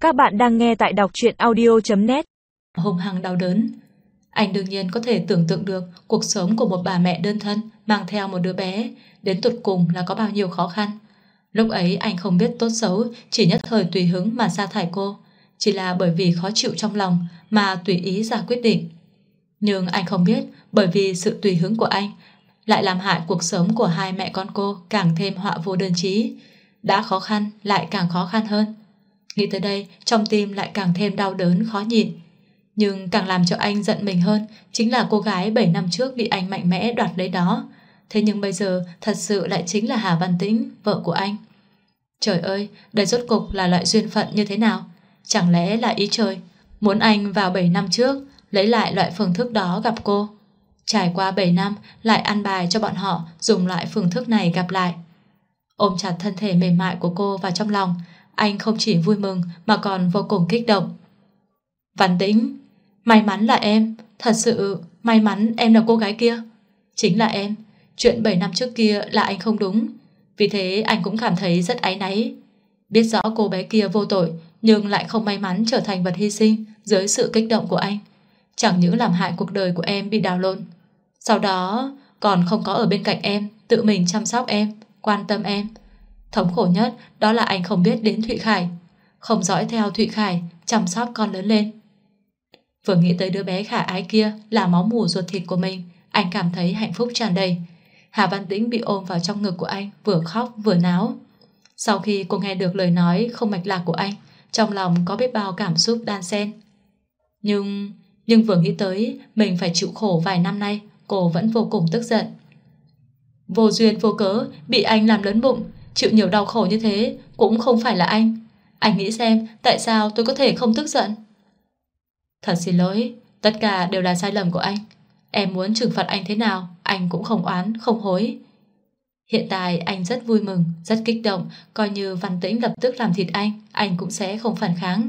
Các bạn đang nghe tại đọc truyện audio.net. Hung hăng đau đớn. Anh đương nhiên có thể tưởng tượng được cuộc sống của một bà mẹ đơn thân mang theo một đứa bé đến tột cùng là có bao nhiêu khó khăn. Lúc ấy anh không biết tốt xấu, chỉ nhất thời tùy hứng mà sa thải cô, chỉ là bởi vì khó chịu trong lòng mà tùy ý ra quyết định. Nhưng anh không biết bởi vì sự tùy hứng của anh lại làm hại cuộc sống của hai mẹ con cô càng thêm họa vô đơn chí. Đã khó khăn lại càng khó khăn hơn. Nghĩ tới đây trong tim lại càng thêm đau đớn khó nhịn. Nhưng càng làm cho anh giận mình hơn chính là cô gái 7 năm trước bị anh mạnh mẽ đoạt lấy đó. Thế nhưng bây giờ thật sự lại chính là Hà Văn Tĩnh, vợ của anh. Trời ơi, đây rốt cục là loại duyên phận như thế nào? Chẳng lẽ là ý trời muốn anh vào 7 năm trước lấy lại loại phương thức đó gặp cô? Trải qua 7 năm lại ăn bài cho bọn họ dùng loại phương thức này gặp lại. Ôm chặt thân thể mềm mại của cô vào trong lòng, anh không chỉ vui mừng mà còn vô cùng kích động. Văn Tĩnh, may mắn là em, thật sự may mắn em là cô gái kia. Chính là em, chuyện 7 năm trước kia là anh không đúng, vì thế anh cũng cảm thấy rất áy náy. Biết rõ cô bé kia vô tội nhưng lại không may mắn trở thành vật hy sinh dưới sự kích động của anh. Chẳng những làm hại cuộc đời của em bị đảo lộn, sau đó còn không có ở bên cạnh em, tự mình chăm sóc em, quan tâm em. Thống khổ nhất đó là anh không biết đến Thụy Khải, không dõi theo Thụy Khải chăm sóc con lớn lên. Vừa nghĩ tới đứa bé khả ái kia là máu mủ ruột thịt của mình, anh cảm thấy hạnh phúc tràn đầy. Hà Văn Tĩnh bị ôm vào trong ngực của anh, vừa khóc vừa náo. Sau khi cô nghe được lời nói không mạch lạc của anh, trong lòng có biết bao cảm xúc đan xen. Nhưng vừa nghĩ tới mình phải chịu khổ vài năm nay, cô vẫn vô cùng tức giận. Vô duyên vô cớ bị anh làm lớn bụng, chịu nhiều đau khổ như thế cũng không phải là anh. Anh nghĩ xem tại sao tôi có thể không tức giận. Thật xin lỗi, tất cả đều là sai lầm của anh. Em muốn trừng phạt anh thế nào anh cũng không oán không hối. Hiện tại anh rất vui mừng, rất kích động. Coi như Văn Tĩnh lập tức làm thịt anh cũng sẽ không phản kháng.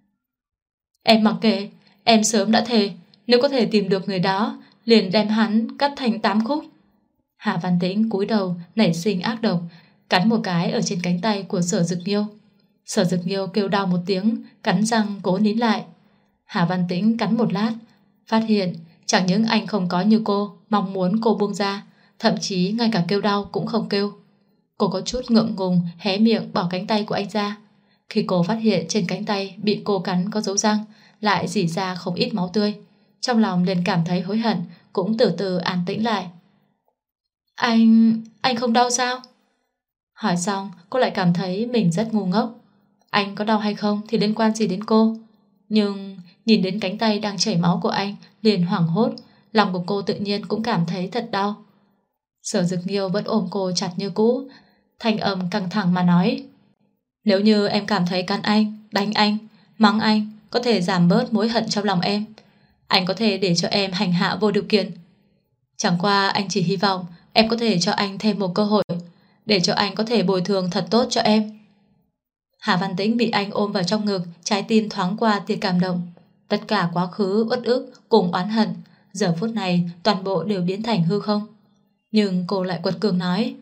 Em mặc kệ, em sớm đã thề nếu có thể tìm được người đó liền đem hắn cắt thành 8 khúc. Hà Văn Tĩnh cúi đầu nảy sinh ác độc, cắn một cái ở trên cánh tay của Sở Dực Nghiêu. Sở Dực Nghiêu kêu đau một tiếng, cắn răng cố nín lại. Hà Văn Tĩnh cắn một lát, phát hiện chẳng những anh không có như cô mong muốn cô buông ra, thậm chí ngay cả kêu đau cũng không kêu. Cô có chút ngượng ngùng hé miệng bỏ cánh tay của anh ra. Khi cô phát hiện trên cánh tay bị cô cắn có dấu răng, lại rỉ ra không ít máu tươi, trong lòng liền cảm thấy hối hận, cũng từ từ an tĩnh lại. Anh không đau sao? Hỏi xong cô lại cảm thấy mình rất ngu ngốc. Anh có đau hay không thì liên quan gì đến cô? Nhưng nhìn đến cánh tay đang chảy máu của anh liền hoảng hốt, lòng của cô tự nhiên cũng cảm thấy thật đau. Sở Dực Nghiêu vẫn ôm cô chặt như cũ, thanh âm căng thẳng mà nói: Nếu như em cảm thấy cắn anh, đánh anh, mắng anh có thể giảm bớt mối hận trong lòng em, anh có thể để cho em hành hạ vô điều kiện. Chẳng qua anh chỉ hy vọng em có thể cho anh thêm một cơ hội, để cho anh có thể bồi thường thật tốt cho em. Hà Văn Tĩnh bị anh ôm vào trong ngực, trái tim thoáng qua tia cảm động. Tất cả quá khứ uất ức cùng oán hận giờ phút này toàn bộ đều biến thành hư không. Nhưng cô lại quật cường nói: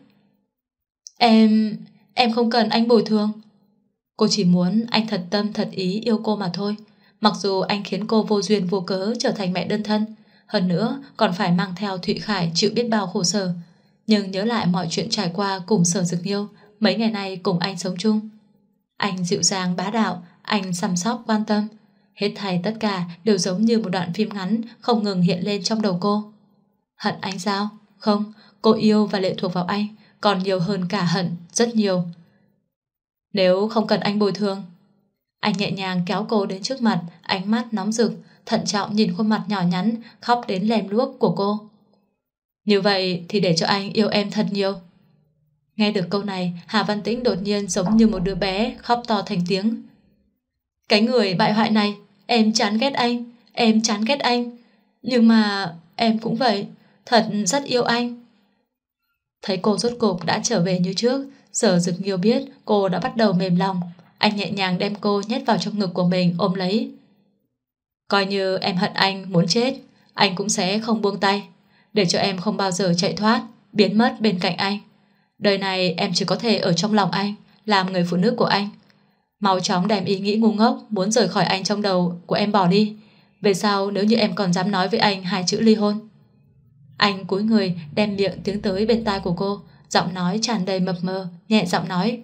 Em không cần anh bồi thường. Cô chỉ muốn anh thật tâm thật ý yêu cô mà thôi. Mặc dù anh khiến cô vô duyên vô cớ trở thành mẹ đơn thân, hơn nữa còn phải mang theo Thụy Khải chịu biết bao khổ sở, nhưng nhớ lại mọi chuyện trải qua cùng Sở Dực Nghiêu, mấy ngày nay cùng anh sống chung. Anh dịu dàng bá đạo, anh chăm sóc quan tâm, hết thảy tất cả đều giống như một đoạn phim ngắn không ngừng hiện lên trong đầu cô. Hận anh sao? Không, cô yêu và lệ thuộc vào anh còn nhiều hơn cả hận, rất nhiều. Nếu không cần anh bồi thường. Anh nhẹ nhàng kéo cô đến trước mặt, ánh mắt nóng rực, thận trọng nhìn khuôn mặt nhỏ nhắn khóc đến lem luốc của cô. Như vậy thì để cho anh yêu em thật nhiều. Nghe được câu này, Hà Văn Tĩnh đột nhiên giống như một đứa bé khóc to thành tiếng. Cái người bại hoại này, em chán ghét anh, em chán ghét anh. Nhưng mà em cũng vậy, thật rất yêu anh. Thấy cô rốt cục đã trở về như trước, Sở Dực Nghiêu biết cô đã bắt đầu mềm lòng. Anh nhẹ nhàng đem cô nhét vào trong ngực của mình ôm lấy. Coi như em hận anh muốn chết, anh cũng sẽ không buông tay, để cho em không bao giờ chạy thoát, biến mất bên cạnh anh. Đời này em chỉ có thể ở trong lòng anh, làm người phụ nữ của anh. Mau chóng đem ý nghĩ ngu ngốc muốn rời khỏi anh trong đầu của em bỏ đi. Về sau nếu như em còn dám nói với anh 2 chữ ly hôn. Anh cúi người đem miệng tiến tới bên tai của cô, giọng nói tràn đầy mập mờ, nhẹ giọng nói: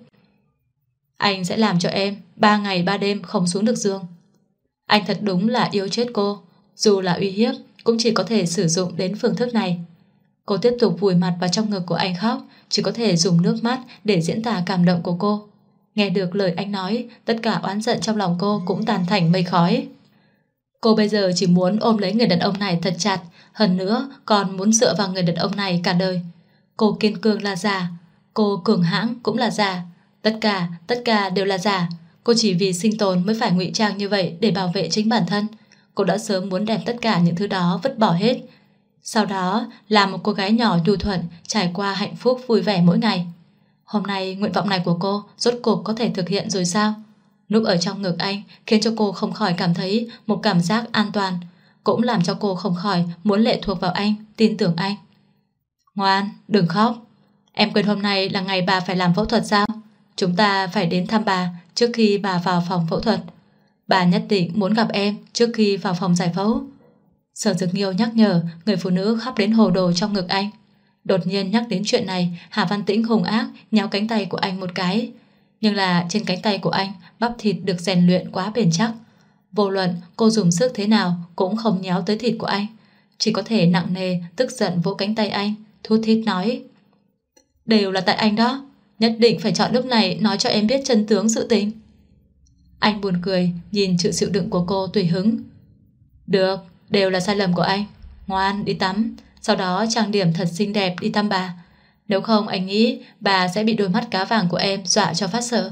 Anh sẽ làm cho em 3 ngày 3 đêm không xuống được giường. Anh thật đúng là yêu chết cô. Dù là uy hiếp cũng chỉ có thể sử dụng đến phương thức này. Cô tiếp tục vùi mặt vào trong ngực của anh khóc, chỉ có thể dùng nước mắt để diễn tả cảm động của cô. Nghe được lời anh nói, tất cả oán giận trong lòng cô cũng tan thành mây khói. Cô bây giờ chỉ muốn ôm lấy người đàn ông này thật chặt, hơn nữa còn muốn dựa vào người đàn ông này cả đời. Cô kiên cường là giả, cô cường hãn cũng là giả, tất cả đều là giả. Cô chỉ vì sinh tồn mới phải ngụy trang như vậy để bảo vệ chính bản thân. Cô đã sớm muốn đem tất cả những thứ đó vứt bỏ hết. Sau đó là một cô gái nhỏ nhu thuận, trải qua hạnh phúc vui vẻ mỗi ngày. Hôm nay nguyện vọng này của cô rốt cuộc có thể thực hiện rồi sao? Núp ở trong ngực anh khiến cho cô không khỏi cảm thấy một cảm giác an toàn, cũng làm cho cô không khỏi muốn lệ thuộc vào anh, tin tưởng anh. Ngoan, đừng khóc. Em quên hôm nay là ngày bà phải làm phẫu thuật sao? Chúng ta phải đến thăm bà trước khi bà vào phòng phẫu thuật. Bà nhất định muốn gặp em trước khi vào phòng giải phẫu. Sở Dực Nghiêu nhắc nhở người phụ nữ khóc đến hồ đồ trong ngực anh. Đột nhiên nhắc đến chuyện này, Hà Văn Tĩnh hung ác nhéo cánh tay của anh một cái. Nhưng là trên cánh tay của anh bắp thịt được rèn luyện quá bền chắc. Vô luận cô dùng sức thế nào cũng không nhéo tới thịt của anh, chỉ có thể nặng nề tức giận vỗ cánh tay anh, thút thít nói: Đều là tại anh đó, nhất định phải chọn lúc này nói cho em biết chân tướng sự tình. Anh buồn cười nhìn sự chịu đựng của cô tùy hứng. Được, đều là sai lầm của anh. Ngoan đi tắm, sau đó trang điểm thật xinh đẹp đi thăm bà. Nếu không anh nghĩ bà sẽ bị đôi mắt cá vàng của em dọa cho phát sợ.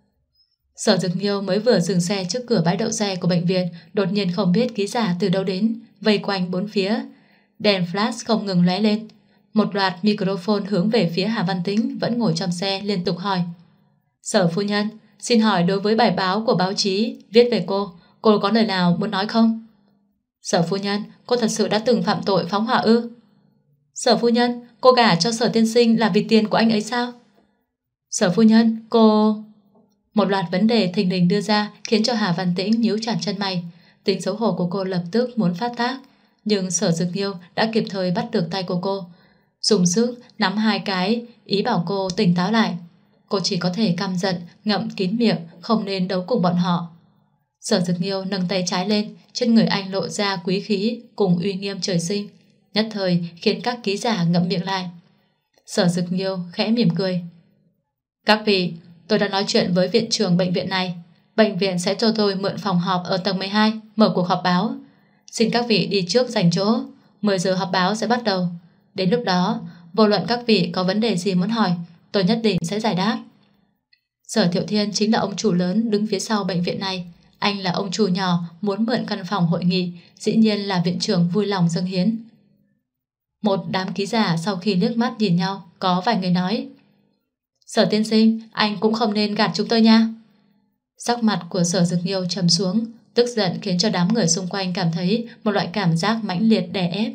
Sở Dực Nghiêu mới vừa dừng xe trước cửa bãi đậu xe của bệnh viện, đột nhiên không biết ký giả từ đâu đến, vây quanh bốn phía. Đèn flash không ngừng lóe lên. Một loạt microphone hướng về phía Hà Văn Tĩnh vẫn ngồi trong xe liên tục hỏi: Sở phu nhân, xin hỏi đối với bài báo của báo chí viết về cô có lời nào muốn nói không? Sở phu nhân, cô thật sự đã từng phạm tội phóng hỏa ư? Sở phu nhân, cô gả cho Sở tiên sinh là vì tiền của anh ấy sao? Sở phu nhân, cô... Một loạt vấn đề thình lình đưa ra khiến cho Hà Văn Tĩnh nhíu chặt chân mày. Tính xấu hổ của cô lập tức muốn phát tác, nhưng Sở Dực Nghiêu đã kịp thời bắt được tay của cô, dùng sức nắm hai cái, ý bảo cô tỉnh táo lại. Cô chỉ có thể căm giận, ngậm kín miệng, không nên đấu cùng bọn họ. Sở Dực Nghiêu nâng tay trái lên, trên người anh lộ ra quý khí cùng uy nghiêm trời sinh, nhất thời khiến các ký giả ngậm miệng lại. Sở Dực Nghiêu khẽ mỉm cười: Các vị, tôi đã nói chuyện với viện trưởng bệnh viện này. Bệnh viện sẽ cho tôi mượn phòng họp ở tầng 12, mở cuộc họp báo. Xin các vị đi trước giành chỗ, 10 giờ họp báo sẽ bắt đầu. Đến lúc đó, vô luận các vị có vấn đề gì muốn hỏi, tôi nhất định sẽ giải đáp. Sở Thiệu Thiên chính là ông chủ lớn đứng phía sau bệnh viện này. Anh là ông chủ nhỏ muốn mượn căn phòng hội nghị, dĩ nhiên là viện trưởng vui lòng dâng hiến. Một đám ký giả sau khi liếc mắt nhìn nhau, có vài người nói: Sở tiên sinh, anh cũng không nên gạt chúng tôi nha. Sắc mặt của Sở Dực Nghiêu trầm xuống, tức giận khiến cho đám người xung quanh cảm thấy một loại cảm giác mãnh liệt đè ép.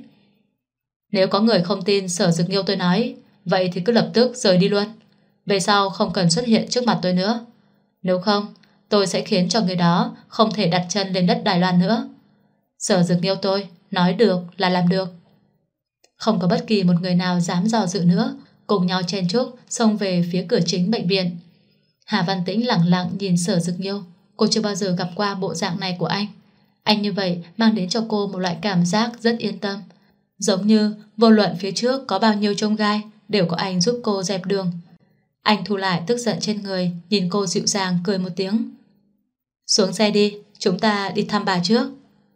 Nếu có người không tin Sở Dực Nghiêu tôi nói, vậy thì cứ lập tức rời đi luôn. Về sau không cần xuất hiện trước mặt tôi nữa. Nếu không, tôi sẽ khiến cho người đó không thể đặt chân lên đất Đài Loan nữa. Sở Dực Nghiêu tôi nói được là làm được. Không có bất kỳ một người nào dám dò dự nữa, cùng nhau chen chúc xông về phía cửa chính bệnh viện. Hà Văn Tĩnh lẳng lặng nhìn Sở Dực Nghiêu. Cô chưa bao giờ gặp qua bộ dạng này của anh. Anh như vậy mang đến cho cô một loại cảm giác rất yên tâm, giống như vô luận phía trước có bao nhiêu chông gai đều có anh giúp cô dẹp đường. Anh thu lại tức giận trên người, nhìn cô dịu dàng cười một tiếng: Xuống xe đi, chúng ta đi thăm bà trước.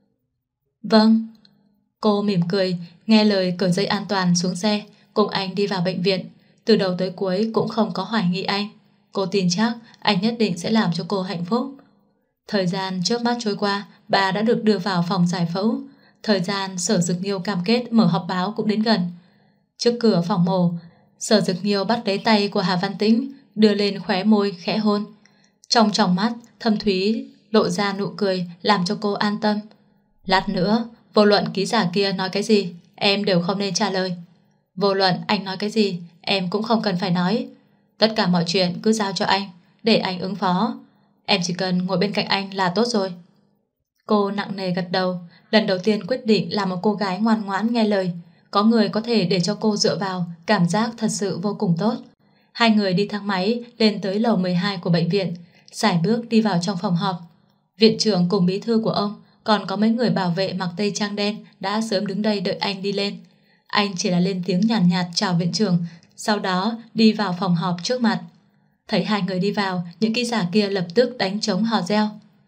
Vâng. Cô mỉm cười, nghe lời cởi dây an toàn xuống xe, cùng anh đi vào bệnh viện. Từ đầu tới cuối cũng không có hoài nghi anh. Cô tin chắc anh nhất định sẽ làm cho cô hạnh phúc. Thời gian trước mắt trôi qua, bà đã được đưa vào phòng giải phẫu. Thời gian Sở Dực Nghiêu cam kết mở họp báo cũng đến gần. Trước cửa phòng mổ, Sở Dực Nghiêu bắt lấy tay của Hà Văn Tĩnh, đưa lên khóe môi khẽ hôn. Trong tròng mắt thâm thúy lộ ra nụ cười làm cho cô an tâm. Lát nữa, vô luận ký giả kia nói cái gì, em đều không nên trả lời. Vô luận anh nói cái gì, em cũng không cần phải nói. Tất cả mọi chuyện cứ giao cho anh, để anh ứng phó. em chỉ cần ngồi bên cạnh anh là tốt rồi. Cô nặng nề gật đầu, lần đầu tiên quyết định là một cô gái ngoan ngoãn nghe lời. Có người có thể để cho cô dựa vào, cảm giác thật sự vô cùng tốt. Hai người đi thang máy lên tới lầu 12 của bệnh viện, sải bước đi vào trong phòng họp. Viện trưởng cùng bí thư của ông, còn có mấy người bảo vệ mặc tây trang đen đã sớm đứng đây đợi anh đi lên. Anh chỉ là lên tiếng nhàn nhạt chào viện trưởng, sau đó đi vào phòng họp trước mặt. Thấy hai người đi vào, những ký giả kia lập tức đánh trống hò reo.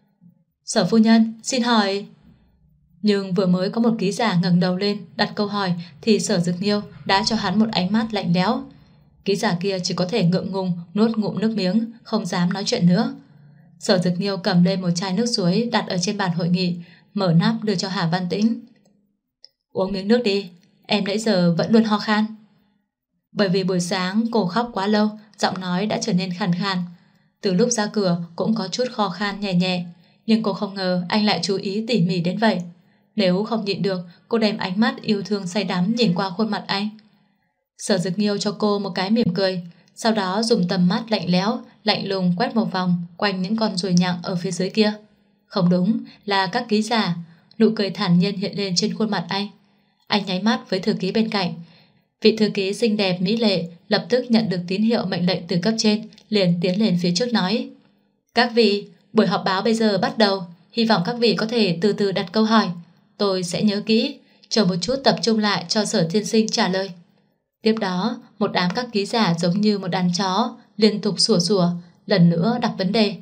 Sở phu nhân, xin hỏi... Nhưng vừa mới có một ký giả ngẩng đầu lên đặt câu hỏi thì Sở Dực Nghiêu đã cho hắn một ánh mắt lạnh lẽo. Ký giả kia chỉ có thể ngượng ngùng nuốt ngụm nước miếng, không dám nói chuyện nữa. Sở Dực Nghiêu cầm lên một chai nước suối đặt ở trên bàn hội nghị, mở nắp đưa cho Hà Văn Tĩnh. Uống miếng nước đi, em nãy giờ vẫn luôn ho khan. Bởi vì buổi sáng cô khóc quá lâu, giọng nói đã trở nên khàn khàn. Từ lúc ra cửa cũng có chút kho khan nhẹ nhẹ, nhưng cô không ngờ anh lại chú ý tỉ mỉ đến vậy. Nếu không nhịn được, cô đem ánh mắt yêu thương say đắm nhìn qua khuôn mặt anh. Sở Dực Nghiêu cho cô một cái mỉm cười, sau đó dùng tầm mắt lạnh lẽo, lạnh lùng quét một vòng quanh những con ruồi nhặng ở phía dưới kia. Không đúng, là các ký giả. Nụ cười thản nhiên hiện lên trên khuôn mặt anh. Anh nháy mắt với thư ký bên cạnh. Vị thư ký xinh đẹp mỹ lệ lập tức nhận được tín hiệu mệnh lệnh từ cấp trên, liền tiến lên phía trước nói: Các vị, buổi họp báo bây giờ bắt đầu, hy vọng các vị có thể từ từ đặt câu hỏi. Tôi sẽ nhớ kỹ, chờ một chút tập trung lại cho Sở tiên sinh trả lời. Tiếp đó, một đám các ký giả giống như một đàn chó liên tục sủa sủa, lần nữa đặt vấn đề.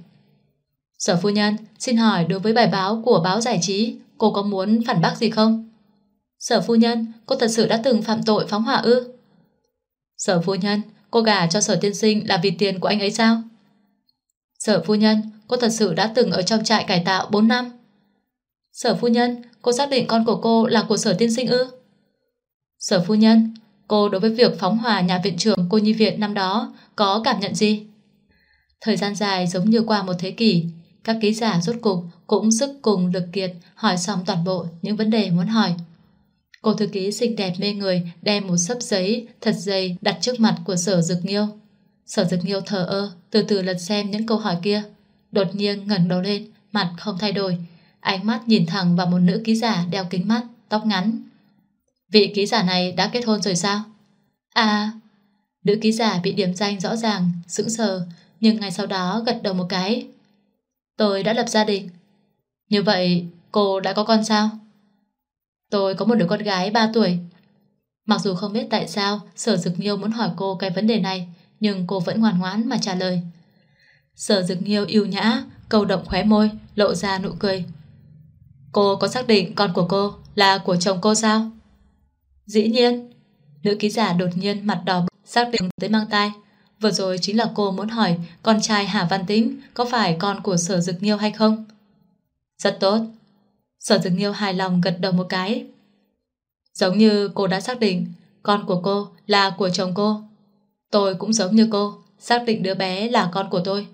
Sở phu nhân, xin hỏi đối với bài báo của báo giải trí, cô có muốn phản bác gì không? Sở phu nhân, cô thật sự đã từng phạm tội phóng hỏa ư? Sở phu nhân, cô gả cho Sở tiên sinh là vì tiền của anh ấy sao? Sở phu nhân, cô thật sự đã từng ở trong trại cải tạo 4 năm. Sở phu nhân, cô xác định con của cô là của Sở tiên sinh ư? Sở phu nhân, cô đối với việc phóng hỏa nhà viện trưởng cô nhi viện năm đó có cảm nhận gì? Thời gian dài giống như qua một thế kỷ, các ký giả rốt cục cũng sức cùng lực kiệt hỏi xong toàn bộ những vấn đề muốn hỏi. Cô thư ký xinh đẹp mê người đem một xấp giấy thật dày đặt trước mặt của Sở Dực Nghiêu. Sở Dực Nghiêu thờ ơ, từ từ lật xem những câu hỏi kia. Đột nhiên ngẩng đầu lên, mặt không thay đổi, ánh mắt nhìn thẳng vào một nữ ký giả đeo kính mắt, tóc ngắn. Vị ký giả này đã kết hôn rồi sao? À, nữ ký giả bị điểm danh rõ ràng, sững sờ, nhưng ngay sau đó gật đầu một cái. Tôi đã lập gia đình. Như vậy, cô đã có con sao? Tôi có một đứa con gái 3 tuổi. Mặc dù không biết tại sao Sở Dực Nghiêu muốn hỏi cô cái vấn đề này, nhưng cô vẫn ngoan ngoãn mà trả lời. Sở Dực Nghiêu yêu nhã, câu động khóe môi, lộ ra nụ cười. Cô có xác định con của cô là của chồng cô sao? Dĩ nhiên. Nữ ký giả đột nhiên mặt đỏ xác định tới mang tai. Vừa rồi chính là cô muốn hỏi con trai Hà Văn Tĩnh có phải con của Sở Dực Nghiêu hay không? Rất tốt. Sở Dực Nghiêu hài lòng gật đầu một cái. Giống như cô đã xác định con của cô là của chồng cô, tôi cũng giống như cô xác định đứa bé là con của tôi.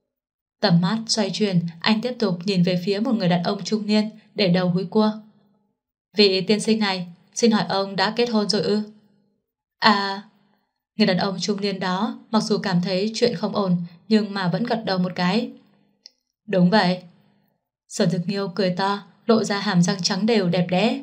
Tầm mắt xoay chuyển, anh tiếp tục nhìn về phía một người đàn ông trung niên để đầu húi cua. Vị tiên sinh này, xin hỏi ông đã kết hôn rồi ư? À, người đàn ông trung niên đó mặc dù cảm thấy chuyện không ổn nhưng mà vẫn gật đầu một cái. Đúng vậy. Sở Dực Nghiêu cười to, lộ ra hàm răng trắng đều đẹp đẽ.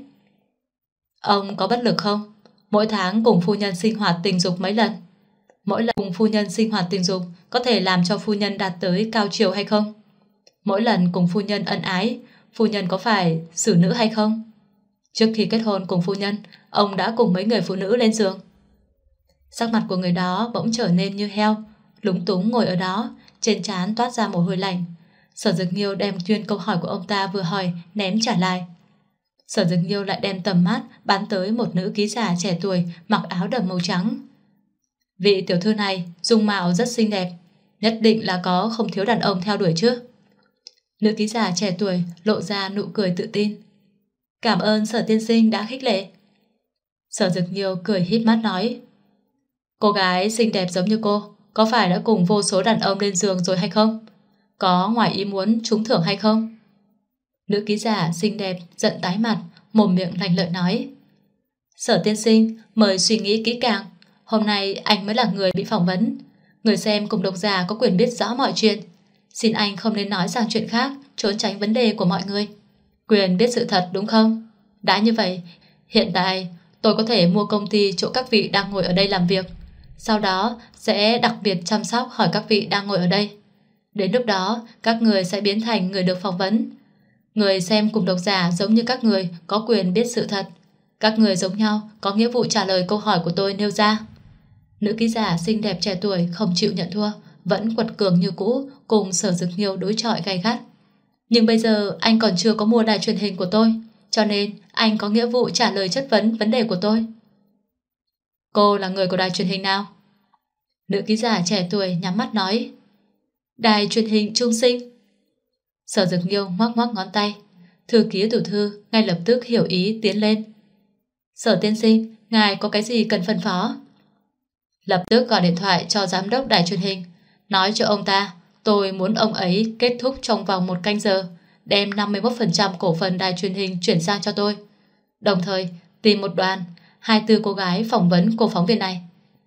Ông có bất lực không? Mỗi tháng cùng phu nhân sinh hoạt tình dục mấy lần? Mỗi lần cùng phu nhân sinh hoạt tình dục có thể làm cho phu nhân đạt tới cao triều hay không? Mỗi lần cùng phu nhân ân ái, phu nhân có phải xử nữ hay không? Trước khi kết hôn cùng phu nhân, ông đã cùng mấy người phụ nữ lên giường. Sắc mặt của người đó bỗng trở nên như heo, lúng túng ngồi ở đó, trên trán toát ra mồ hôi lạnh. Sở Dực Nghiêu đem chuyên câu hỏi của ông ta vừa hỏi ném trả lại. Sở Dực Nghiêu lại đem tầm mắt bắn tới một nữ ký giả trẻ tuổi mặc áo đầm màu trắng. Vị tiểu thư này dung mạo rất xinh đẹp, nhất định là có không thiếu đàn ông theo đuổi chứ? Nữ ký giả trẻ tuổi lộ ra nụ cười tự tin. Cảm ơn Sở tiên sinh đã khích lệ. Sở Dực Nghiêu cười híp mắt nói. Cô gái xinh đẹp giống như cô có phải đã cùng vô số đàn ông lên giường rồi hay không? Có ngoài ý muốn trúng thưởng hay không? Nữ ký giả xinh đẹp giận tái mặt, mồm miệng lành lợi nói. Sở tiên sinh, mời suy nghĩ kỹ càng. Hôm nay anh mới là người bị phỏng vấn. Người xem cùng độc giả có quyền biết rõ mọi chuyện. Xin anh không nên nói sang chuyện khác, trốn tránh vấn đề của mọi người. Quyền biết sự thật đúng không? Đã như vậy, hiện tại tôi có thể mua công ty chỗ các vị đang ngồi ở đây làm việc. Sau đó sẽ đặc biệt chăm sóc hỏi các vị đang ngồi ở đây. Đến lúc đó, các người sẽ biến thành người được phỏng vấn. Người xem cùng độc giả giống như các người có quyền biết sự thật. Các người giống nhau có nghĩa vụ trả lời câu hỏi của tôi nêu ra. Nữ ký giả xinh đẹp trẻ tuổi không chịu nhận thua, vẫn quật cường như cũ, cùng Sở Dực Nghiêu đối chọi gay gắt. Nhưng bây giờ anh còn chưa có mua đài truyền hình của tôi, cho nên anh có nghĩa vụ trả lời chất vấn vấn đề của tôi. Cô là người của đài truyền hình nào? Nữ ký giả trẻ tuổi nhắm mắt nói. Đài truyền hình Trung Sinh. Sở Dực Nghiêu ngoắc ngoắc ngón tay. Thư ký tiểu thư ngay lập tức hiểu ý tiến lên. Sở tiên sinh, ngài có cái gì cần phân phó? Lập tức gọi điện thoại cho giám đốc đài truyền hình, nói cho ông ta tôi muốn ông ấy kết thúc trong vòng 1 canh giờ, đem 51% cổ phần đài truyền hình chuyển sang cho tôi. Đồng thời tìm một đoàn 24 cô gái phỏng vấn cô phóng viên này.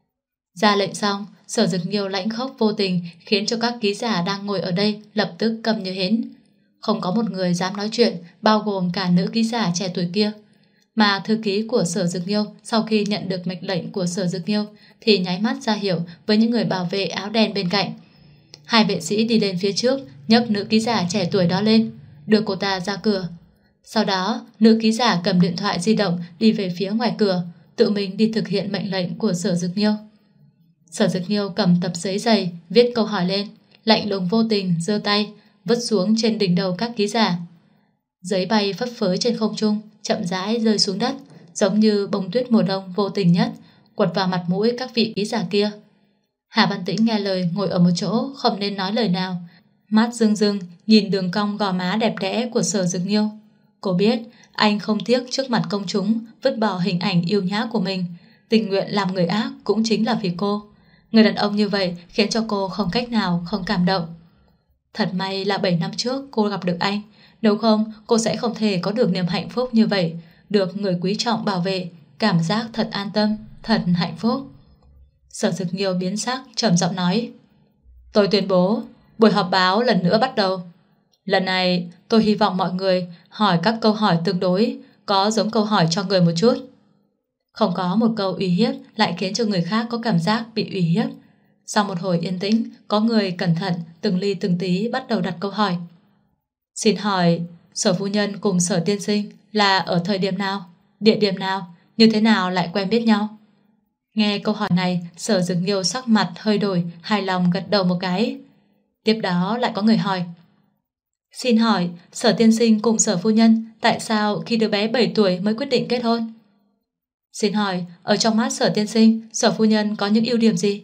Ra lệnh xong, Sở Dực Nghiêu lãnh khốc vô tình khiến cho các ký giả đang ngồi ở đây lập tức câm như hến. Không có một người dám nói chuyện, bao gồm cả nữ ký giả trẻ tuổi kia. Mà thư ký của Sở Dực Nghiêu sau khi nhận được mệnh lệnh của Sở Dực Nghiêu thì nháy mắt ra hiệu với những người bảo vệ áo đen bên cạnh. 2 vệ sĩ đi lên phía trước, nhấc nữ ký giả trẻ tuổi đó lên, đưa cô ta ra cửa. Sau đó, nữ ký giả cầm điện thoại di động đi về phía ngoài cửa, tự mình đi thực hiện mệnh lệnh của Sở Dực Nghiêu. Sở Dực Nghiêu cầm tập giấy dày, viết câu hỏi lên, lạnh lùng vô tình giơ tay, vứt xuống trên đỉnh đầu các ký giả. Giấy bay phấp phới trên không trung, chậm rãi rơi xuống đất, giống như bông tuyết mùa đông vô tình nhất, quật vào mặt mũi các vị ký giả kia. Hà Văn Tĩnh nghe lời ngồi ở một chỗ, không nên nói lời nào, mắt rưng rưng nhìn đường cong gò má đẹp đẽ của Sở Dực Nghiêu. Cô biết anh không tiếc trước mặt công chúng vứt bỏ hình ảnh yêu nhã của mình, tình nguyện làm người ác cũng chính là vì cô. Người đàn ông như vậy khiến cho cô không cách nào không cảm động. Thật may là 7 năm trước cô gặp được anh, nếu không cô sẽ không thể có được niềm hạnh phúc như vậy, được người quý trọng bảo vệ, cảm giác thật an tâm, thật hạnh phúc. Sở Dực Nghiêu biến sắc, trầm giọng nói. Tôi tuyên bố, buổi họp báo lần nữa bắt đầu. Lần này tôi hy vọng mọi người hỏi các câu hỏi tương đối, có giống câu hỏi cho người một chút. Không có một câu uy hiếp lại khiến cho người khác có cảm giác bị uy hiếp. Sau một hồi yên tĩnh, có người cẩn thận từng ly từng tí bắt đầu đặt câu hỏi. Xin hỏi, Sở phu nhân cùng Sở tiên sinh là ở thời điểm nào, địa điểm nào, như thế nào lại quen biết nhau? Nghe câu hỏi này, Sở Dực Nghiêu sắc mặt hơi đổi, hài lòng gật đầu một cái. Tiếp đó lại có người hỏi. Xin hỏi, Sở tiên sinh cùng Sở phu nhân tại sao khi đứa bé 7 tuổi mới quyết định kết hôn? Xin hỏi, ở trong mắt Sở tiên sinh, Sở phu nhân có những ưu điểm gì?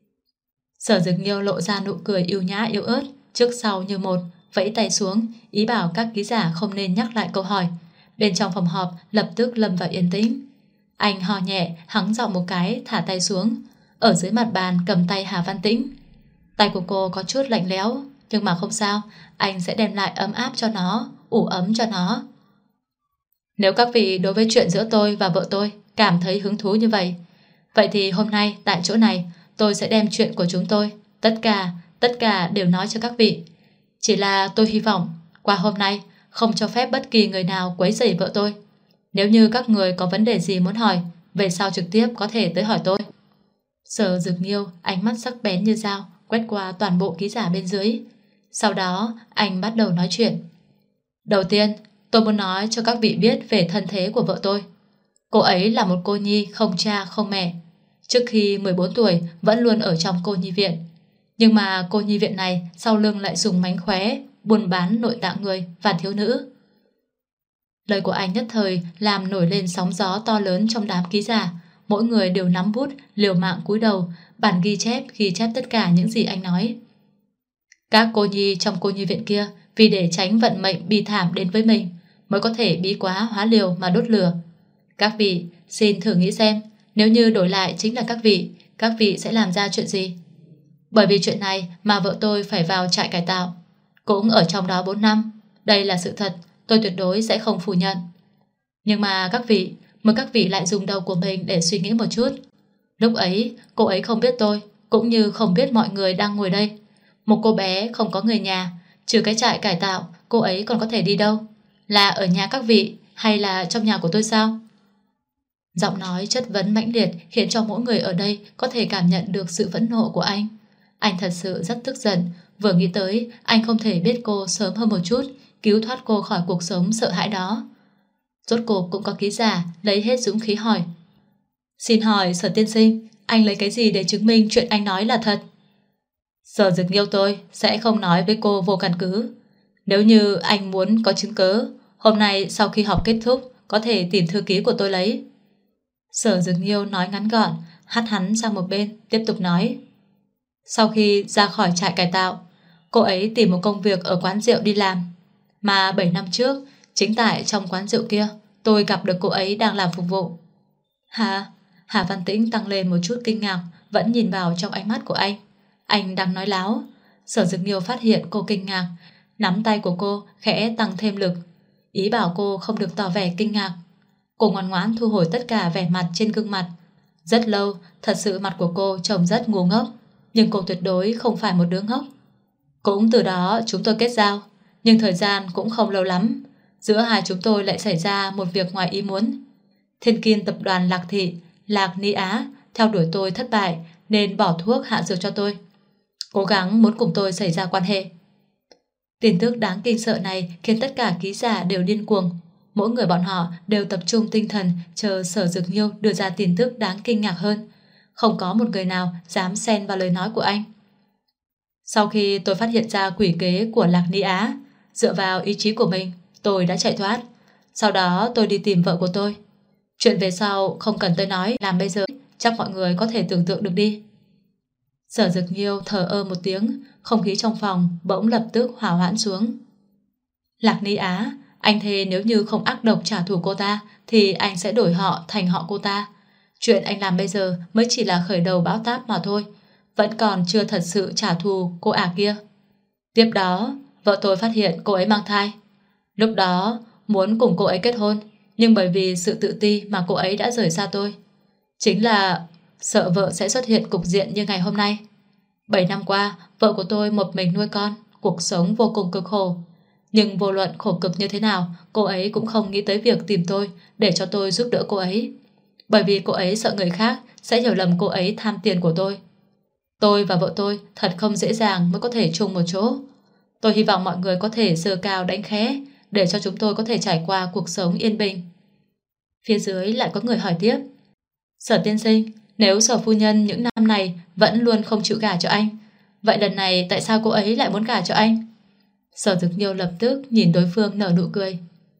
Sở Dực Nghiêu lộ ra nụ cười yêu nhã yếu ớt, trước sau như một, vẫy tay xuống, ý bảo các ký giả không nên nhắc lại câu hỏi. Bên trong phòng họp lập tức lâm vào yên tĩnh. Anh hò nhẹ, hắng giọng một cái, thả tay xuống. Ở dưới mặt bàn cầm tay Hà Văn Tĩnh. Tay của cô có chút lạnh lẽo, nhưng mà không sao, anh sẽ đem lại ấm áp cho nó, ủ ấm cho nó. Nếu các vị đối với chuyện giữa tôi và vợ tôi cảm thấy hứng thú như vậy thì hôm nay tại chỗ này tôi sẽ đem chuyện của chúng tôi tất cả đều nói cho các vị. Chỉ là tôi hy vọng qua hôm nay không cho phép bất kỳ người nào quấy rầy vợ tôi. Nếu như các người có vấn đề gì muốn hỏi, về sau trực tiếp có thể tới hỏi tôi. Sở Dực Nghiêu ánh mắt sắc bén như dao quét qua toàn bộ ký giả bên dưới. Sau đó anh bắt đầu nói chuyện. Đầu tiên tôi muốn nói cho các vị biết về thân thế của vợ tôi. Cô ấy là một cô nhi không cha không mẹ. Trước khi 14 tuổi vẫn luôn ở trong cô nhi viện. Nhưng mà cô nhi viện này sau lưng lại dùng mánh khóe buôn bán nội tạng người và thiếu nữ. Lời của anh nhất thời làm nổi lên sóng gió to lớn trong đám ký giả. Mỗi người đều nắm bút, liều mạng cúi đầu, bản ghi chép tất cả những gì anh nói. Các cô nhi trong cô nhi viện kia vì để tránh vận mệnh bi thảm đến với mình mới có thể bí quá hóa liều mà đốt lửa. Các vị xin thử nghĩ xem, nếu như đổi lại chính là các vị sẽ làm ra chuyện gì? Bởi vì chuyện này mà vợ tôi phải vào trại cải tạo, cũng ở trong đó 4 năm. Đây là sự thật, tôi tuyệt đối sẽ không phủ nhận. Nhưng mà mời các vị lại dùng đầu của mình để suy nghĩ một chút. Lúc ấy cô ấy không biết tôi, cũng như không biết mọi người đang ngồi đây. Một cô bé không có người nhà, trừ cái trại cải tạo, cô ấy còn có thể đi đâu? Là ở nhà các vị hay là trong nhà của tôi sao? Giọng nói chất vấn mãnh liệt khiến cho mỗi người ở đây có thể cảm nhận được sự phẫn nộ của anh. Anh thật sự rất tức giận, vừa nghĩ tới anh không thể biết cô sớm hơn một chút, cứu thoát cô khỏi cuộc sống sợ hãi đó. Rốt cuộc cũng có ký giả lấy hết dũng khí hỏi: Xin hỏi Sở tiên sinh, anh lấy cái gì để chứng minh chuyện anh nói là thật? Sở Dực Nghiêu tôi sẽ không nói với cô vô căn cứ. Nếu như anh muốn có chứng cớ, hôm nay sau khi họp kết thúc có thể tìm thư ký của tôi lấy. Sở Dực Nghiêu nói ngắn gọn, hất hắn sang một bên, tiếp tục nói: Sau khi ra khỏi trại cải tạo, cô ấy tìm một công việc ở quán rượu đi làm. Mà 7 năm trước, chính tại trong quán rượu kia, tôi gặp được cô ấy đang làm phục vụ. Hả? Hà Văn Tĩnh tăng lên một chút kinh ngạc, vẫn nhìn vào trong ánh mắt của anh. Anh đang nói láo. Sở Dực Nghiêu phát hiện cô kinh ngạc, nắm tay của cô khẽ tăng thêm lực, ý bảo cô không được tỏ vẻ kinh ngạc. Cô ngoan ngoãn thu hồi tất cả vẻ mặt trên gương mặt. Rất lâu, thật sự mặt của cô trông rất ngu ngốc, nhưng cô tuyệt đối không phải một đứa ngốc. Cũng từ đó chúng tôi kết giao, nhưng thời gian cũng không lâu lắm. Giữa hai chúng tôi lại xảy ra một việc ngoài ý muốn. Thiên Kiên tập đoàn Lạc Thị, Lạc Ni Á theo đuổi tôi thất bại nên bỏ thuốc hạ dược cho tôi, cố gắng muốn cùng tôi xảy ra quan hệ. Tin tức đáng kinh sợ này khiến tất cả ký giả đều điên cuồng. Mỗi người bọn họ đều tập trung tinh thần chờ Sở Dực Nghiêu đưa ra tin tức đáng kinh ngạc hơn. Không có một người nào dám xen vào lời nói của anh. Sau khi tôi phát hiện ra quỷ kế của Lạc Ni Á, dựa vào ý chí của mình, tôi đã chạy thoát. Sau đó tôi đi tìm vợ của tôi. Chuyện về sau không cần tôi nói, làm bây giờ chắc mọi người có thể tưởng tượng được đi. Sở Dực Nghiêu thở ơ một tiếng, không khí trong phòng bỗng lập tức hỏa hoãn xuống. Lạc Ni Á, anh thề nếu như không ác độc trả thù cô ta thì anh sẽ đổi họ thành họ cô ta. Chuyện anh làm bây giờ mới chỉ là khởi đầu bão táp mà thôi, vẫn còn chưa thật sự trả thù cô ả kia. Tiếp đó, vợ tôi phát hiện cô ấy mang thai. Lúc đó muốn cùng cô ấy kết hôn, nhưng bởi vì sự tự ti mà cô ấy đã rời xa tôi. Chính là sợ vợ sẽ xuất hiện cục diện như ngày hôm nay. 7 năm qua, vợ của tôi một mình nuôi con, cuộc sống vô cùng cực khổ. Nhưng vô luận khổ cực như thế nào, cô ấy cũng không nghĩ tới việc tìm tôi để cho tôi giúp đỡ cô ấy. Bởi vì cô ấy sợ người khác sẽ hiểu lầm cô ấy tham tiền của tôi. Tôi và vợ tôi thật không dễ dàng mới có thể chung một chỗ. Tôi hy vọng mọi người có thể giơ cao đánh khẽ để cho chúng tôi có thể trải qua cuộc sống yên bình. Phía dưới lại có người hỏi tiếp: Sở tiên sinh, nếu Sở phu nhân những năm này vẫn luôn không chịu gả cho anh, vậy lần này tại sao cô ấy lại muốn gả cho anh? Sở Dực Nghiêu lập tức nhìn đối phương nở nụ cười.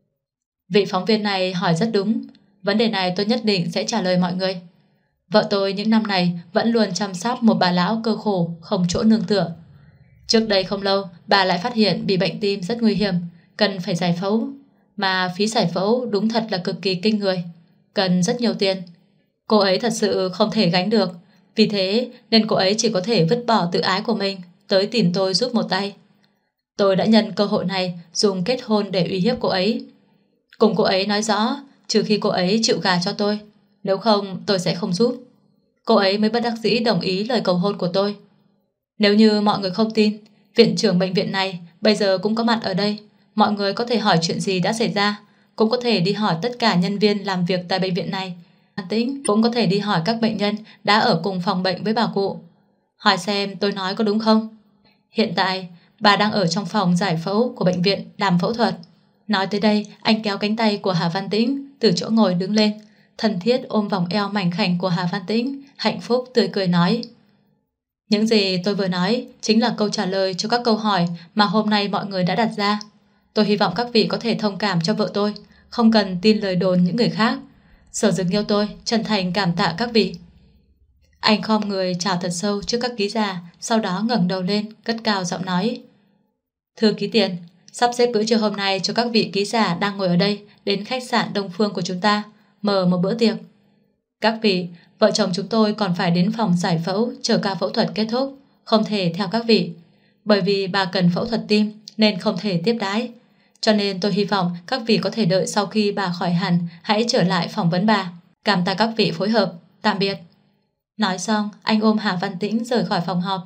Vị phóng viên này hỏi rất đúng. Vấn đề này tôi nhất định sẽ trả lời mọi người. Vợ tôi những năm này vẫn luôn chăm sóc một bà lão cơ khổ không chỗ nương tựa. Trước đây không lâu, bà lại phát hiện bị bệnh tim rất nguy hiểm, cần phải giải phẫu. Mà phí giải phẫu đúng thật là cực kỳ kinh người, cần rất nhiều tiền. Cô ấy thật sự không thể gánh được, vì thế nên cô ấy chỉ có thể vứt bỏ tự ái của mình, tới tìm tôi giúp một tay. Tôi đã nhân cơ hội này dùng kết hôn để uy hiếp cô ấy. Cùng cô ấy nói rõ, trừ khi cô ấy chịu gả cho tôi, nếu không tôi sẽ không giúp. Cô ấy mới bất đắc dĩ đồng ý lời cầu hôn của tôi. Nếu như mọi người không tin, viện trưởng bệnh viện này bây giờ cũng có mặt ở đây. Mọi người có thể hỏi chuyện gì đã xảy ra, cũng có thể đi hỏi tất cả nhân viên làm việc tại bệnh viện này. An Tĩnh cũng có thể đi hỏi các bệnh nhân đã ở cùng phòng bệnh với bà cụ, hỏi xem tôi nói có đúng không. Hiện tại bà đang ở trong phòng giải phẫu của bệnh viện làm phẫu thuật. Nói tới đây, anh kéo cánh tay của Hà Văn Tĩnh từ chỗ ngồi đứng lên, thân thiết ôm vòng eo mảnh khảnh của Hà Văn Tĩnh, hạnh phúc tươi cười nói: Những gì tôi vừa nói chính là câu trả lời cho các câu hỏi mà hôm nay mọi người đã đặt ra. Tôi hy vọng các vị có thể thông cảm cho vợ tôi, không cần tin lời đồn những người khác. Sở Dực Nghiêu tôi chân thành cảm tạ các vị. Anh khom người chào thật sâu trước các ký giả, sau đó ngẩng đầu lên, cất cao giọng nói: Thưa ký tiền, sắp xếp bữa trưa hôm nay cho các vị ký giả đang ngồi ở đây đến khách sạn Đông Phương của chúng ta, mở một bữa tiệc. Các vị, vợ chồng chúng tôi còn phải đến phòng giải phẫu chờ ca phẫu thuật kết thúc, không thể theo các vị. Bởi vì bà cần phẫu thuật tim nên không thể tiếp đái. Cho nên tôi hy vọng các vị có thể đợi sau khi bà khỏi hẳn hãy trở lại phỏng vấn bà. Cảm tạ các vị phối hợp. Tạm biệt. Nói xong, anh ôm Hà Văn Tĩnh rời khỏi phòng họp.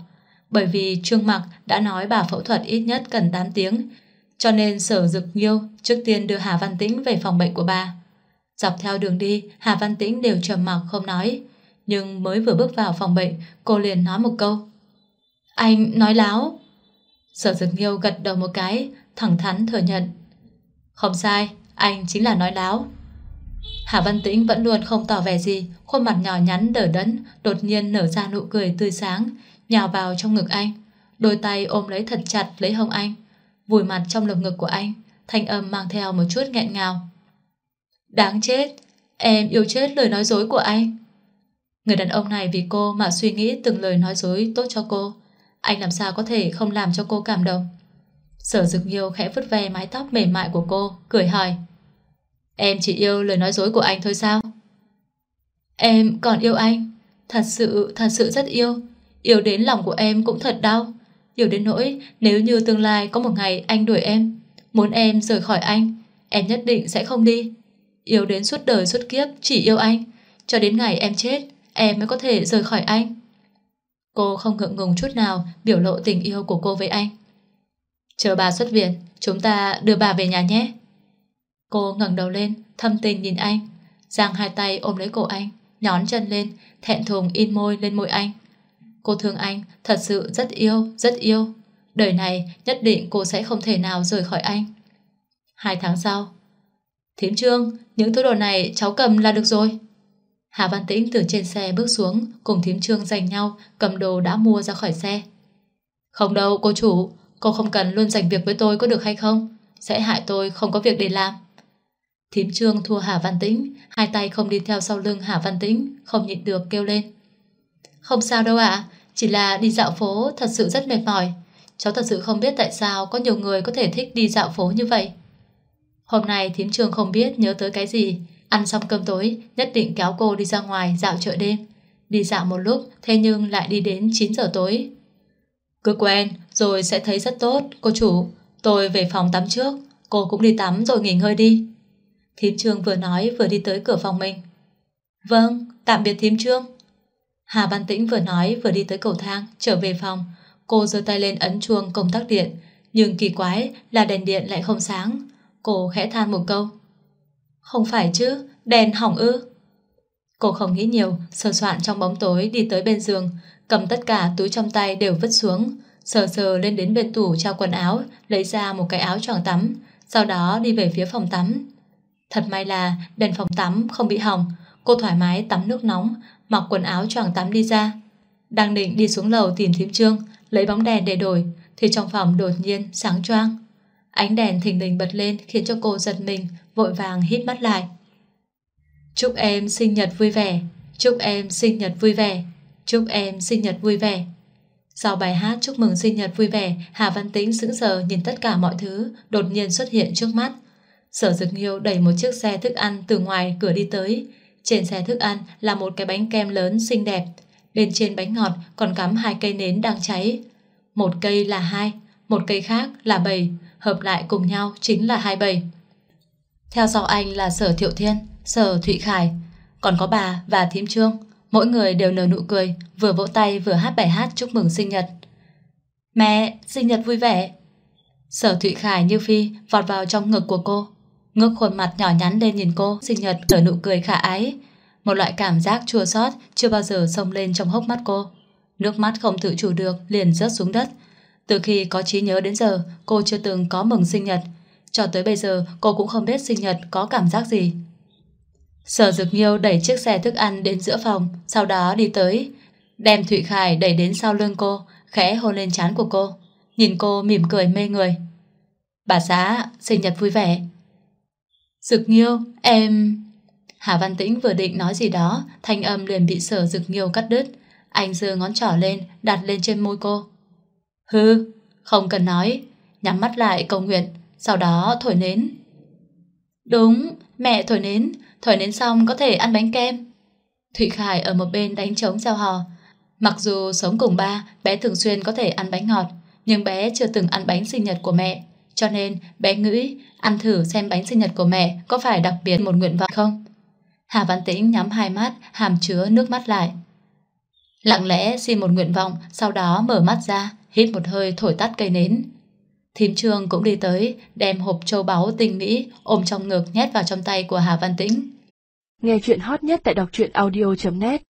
Bởi vì Trương Mặc đã nói bà phẫu thuật ít nhất cần 8 tiếng, cho nên Sở Dực Nghiêu trước tiên đưa Hà Văn Tĩnh về phòng bệnh của bà. Dọc theo đường đi, Hà Văn Tĩnh đều trầm mặc không nói, nhưng mới vừa bước vào phòng bệnh, cô liền nói một câu: "Anh nói láo." Sở Dực Nghiêu gật đầu một cái, thẳng thắn thừa nhận: "Không sai, anh chính là nói láo." Hà Văn Tĩnh vẫn luôn không tỏ vẻ gì, khuôn mặt nhỏ nhắn đờ đẫn đột nhiên nở ra nụ cười tươi sáng, nhào vào trong ngực anh, đôi tay ôm lấy thật chặt lấy hông anh, vùi mặt trong lồng ngực của anh, thanh âm mang theo một chút nghẹn ngào: "Đáng chết, em yêu chết lời nói dối của anh." Người đàn ông này vì cô mà suy nghĩ từng lời nói dối tốt cho cô, anh làm sao có thể không làm cho cô cảm động. Sở Dực Nghiêu khẽ vuốt ve mái tóc mềm mại của cô, cười hỏi: "Em chỉ yêu lời nói dối của anh thôi sao?" "Em còn yêu anh, thật sự rất yêu. Yêu đến lòng của em cũng thật đau. Yêu đến nỗi nếu như tương lai có một ngày anh đuổi em, muốn em rời khỏi anh, em nhất định sẽ không đi. Yêu đến suốt đời suốt kiếp chỉ yêu anh, cho đến ngày em chết, em mới có thể rời khỏi anh." Cô không ngượng ngùng chút nào biểu lộ tình yêu của cô với anh. "Chờ bà xuất viện, chúng ta đưa bà về nhà nhé." Cô ngẩng đầu lên, thâm tình nhìn anh, giang hai tay ôm lấy cổ anh, nhón chân lên, thẹn thùng in môi lên môi anh. Cô thương anh, thật sự rất yêu, rất yêu. Đời này nhất định cô sẽ không thể nào rời khỏi anh. 2 tháng sau: "Thím Trương, những thứ đồ này cháu cầm là được rồi." Hà Văn Tĩnh từ trên xe bước xuống, cùng thím Trương giành nhau cầm đồ đã mua ra khỏi xe. "Không đâu cô chủ, cô không cần luôn giành việc với tôi có được hay không? Sẽ hại tôi không có việc để làm." Thím Trương thua Hà Văn Tĩnh, hai tay không đi theo sau lưng Hà Văn Tĩnh, không nhịn được kêu lên: "Không sao đâu ạ, chỉ là đi dạo phố thật sự rất mệt mỏi. Cháu thật sự không biết tại sao có nhiều người có thể thích đi dạo phố như vậy." Hôm nay thím Trương không biết nhớ tới cái gì, ăn xong cơm tối nhất định kéo cô đi ra ngoài dạo chợ đêm. Đi dạo một lúc, thế nhưng lại đi đến 9 giờ tối. "Cứ quen rồi sẽ thấy rất tốt, cô chủ. Tôi về phòng tắm trước, cô cũng đi tắm rồi nghỉ ngơi đi." Thím Trương vừa nói vừa đi tới cửa phòng mình. "Vâng, tạm biệt thím Trương." Hà Văn Tĩnh vừa nói vừa đi tới cầu thang trở về phòng. Cô giơ tay lên ấn chuông công tắc điện, nhưng kỳ quái là đèn điện lại không sáng. Cô khẽ than một câu: "Không phải chứ, đèn hỏng ư?" Cô không nghĩ nhiều, sờ soạn trong bóng tối đi tới bên giường, cầm tất cả túi trong tay đều vứt xuống, sờ sờ lên đến bên tủ treo quần áo, lấy ra một cái áo choàng tắm, sau đó đi về phía phòng tắm. Thật may là đèn phòng tắm không bị hỏng, cô thoải mái tắm nước nóng, mặc quần áo choàng tắm đi ra. Đang định đi xuống lầu tìm thím Trương, lấy bóng đèn để đổi, thì trong phòng đột nhiên sáng choang. Ánh đèn thình lình bật lên khiến cho cô giật mình, vội vàng hít mắt lại. "Chúc em sinh nhật vui vẻ, chúc em sinh nhật vui vẻ, chúc em sinh nhật vui vẻ." Sau bài hát chúc mừng sinh nhật vui vẻ, Hà Văn Tĩnh sững sờ nhìn tất cả mọi thứ đột nhiên xuất hiện trước mắt. Sở Dực Nghiêu đẩy một chiếc xe thức ăn từ ngoài cửa đi tới. Trên xe thức ăn là một cái bánh kem lớn xinh đẹp. Bên trên bánh ngọt còn cắm 2 cây nến đang cháy. Một cây là 2, một cây khác là 7, hợp lại cùng nhau chính là 27. Theo sau anh là Sở Thiệu Thiên, Sở Thụy Khải, còn có bà và thím Trương. Mỗi người đều nở nụ cười, vừa vỗ tay vừa hát bài hát chúc mừng sinh nhật. "Mẹ, sinh nhật vui vẻ." Sở Thụy Khải như phi vọt vào trong ngực của cô, ngước khuôn mặt nhỏ nhắn lên nhìn cô sinh nhật, nở nụ cười khả ái. Một loại cảm giác chua xót chưa bao giờ xông lên trong hốc mắt cô. Nước mắt không tự chủ được liền rớt xuống đất. Từ khi có trí nhớ đến giờ, cô chưa từng có mừng sinh nhật. Cho tới bây giờ cô cũng không biết sinh nhật có cảm giác gì. Sở Dực Nghiêu đẩy chiếc xe thức ăn đến giữa phòng, sau đó đi tới, đem Thụy Khải đẩy đến sau lưng cô, khẽ hôn lên trán của cô, nhìn cô mỉm cười mê người. "Bà xã, sinh nhật vui vẻ." "Dực Nghiêu, em..." Hà Văn Tĩnh vừa định nói gì đó, thanh âm liền bị Sở Dực Nghiêu cắt đứt. Anh giơ ngón trỏ lên, đặt lên trên môi cô. "Hừ, không cần nói, nhắm mắt lại cầu nguyện, sau đó thổi nến." "Đúng, mẹ thổi nến xong có thể ăn bánh kem." Thụy Khải ở một bên đánh trống reo hò. Mặc dù sống cùng ba, bé thường xuyên có thể ăn bánh ngọt, nhưng bé chưa từng ăn bánh sinh nhật của mẹ, cho nên bé nghĩ ăn thử xem bánh sinh nhật của mẹ có phải đặc biệt một nguyện vọng không. Hà Văn Tĩnh nhắm hai mắt, hàm chứa nước mắt lại. lặng lẽ xin một nguyện vọng, sau đó mở mắt ra, hít một hơi thổi tắt cây nến. Thím Trương cũng đi tới, đem hộp châu báu tinh mỹ ôm trong ngực nhét vào trong tay của Hà Văn Tĩnh. Nghe chuyện hot nhất tại đọc truyện audio.net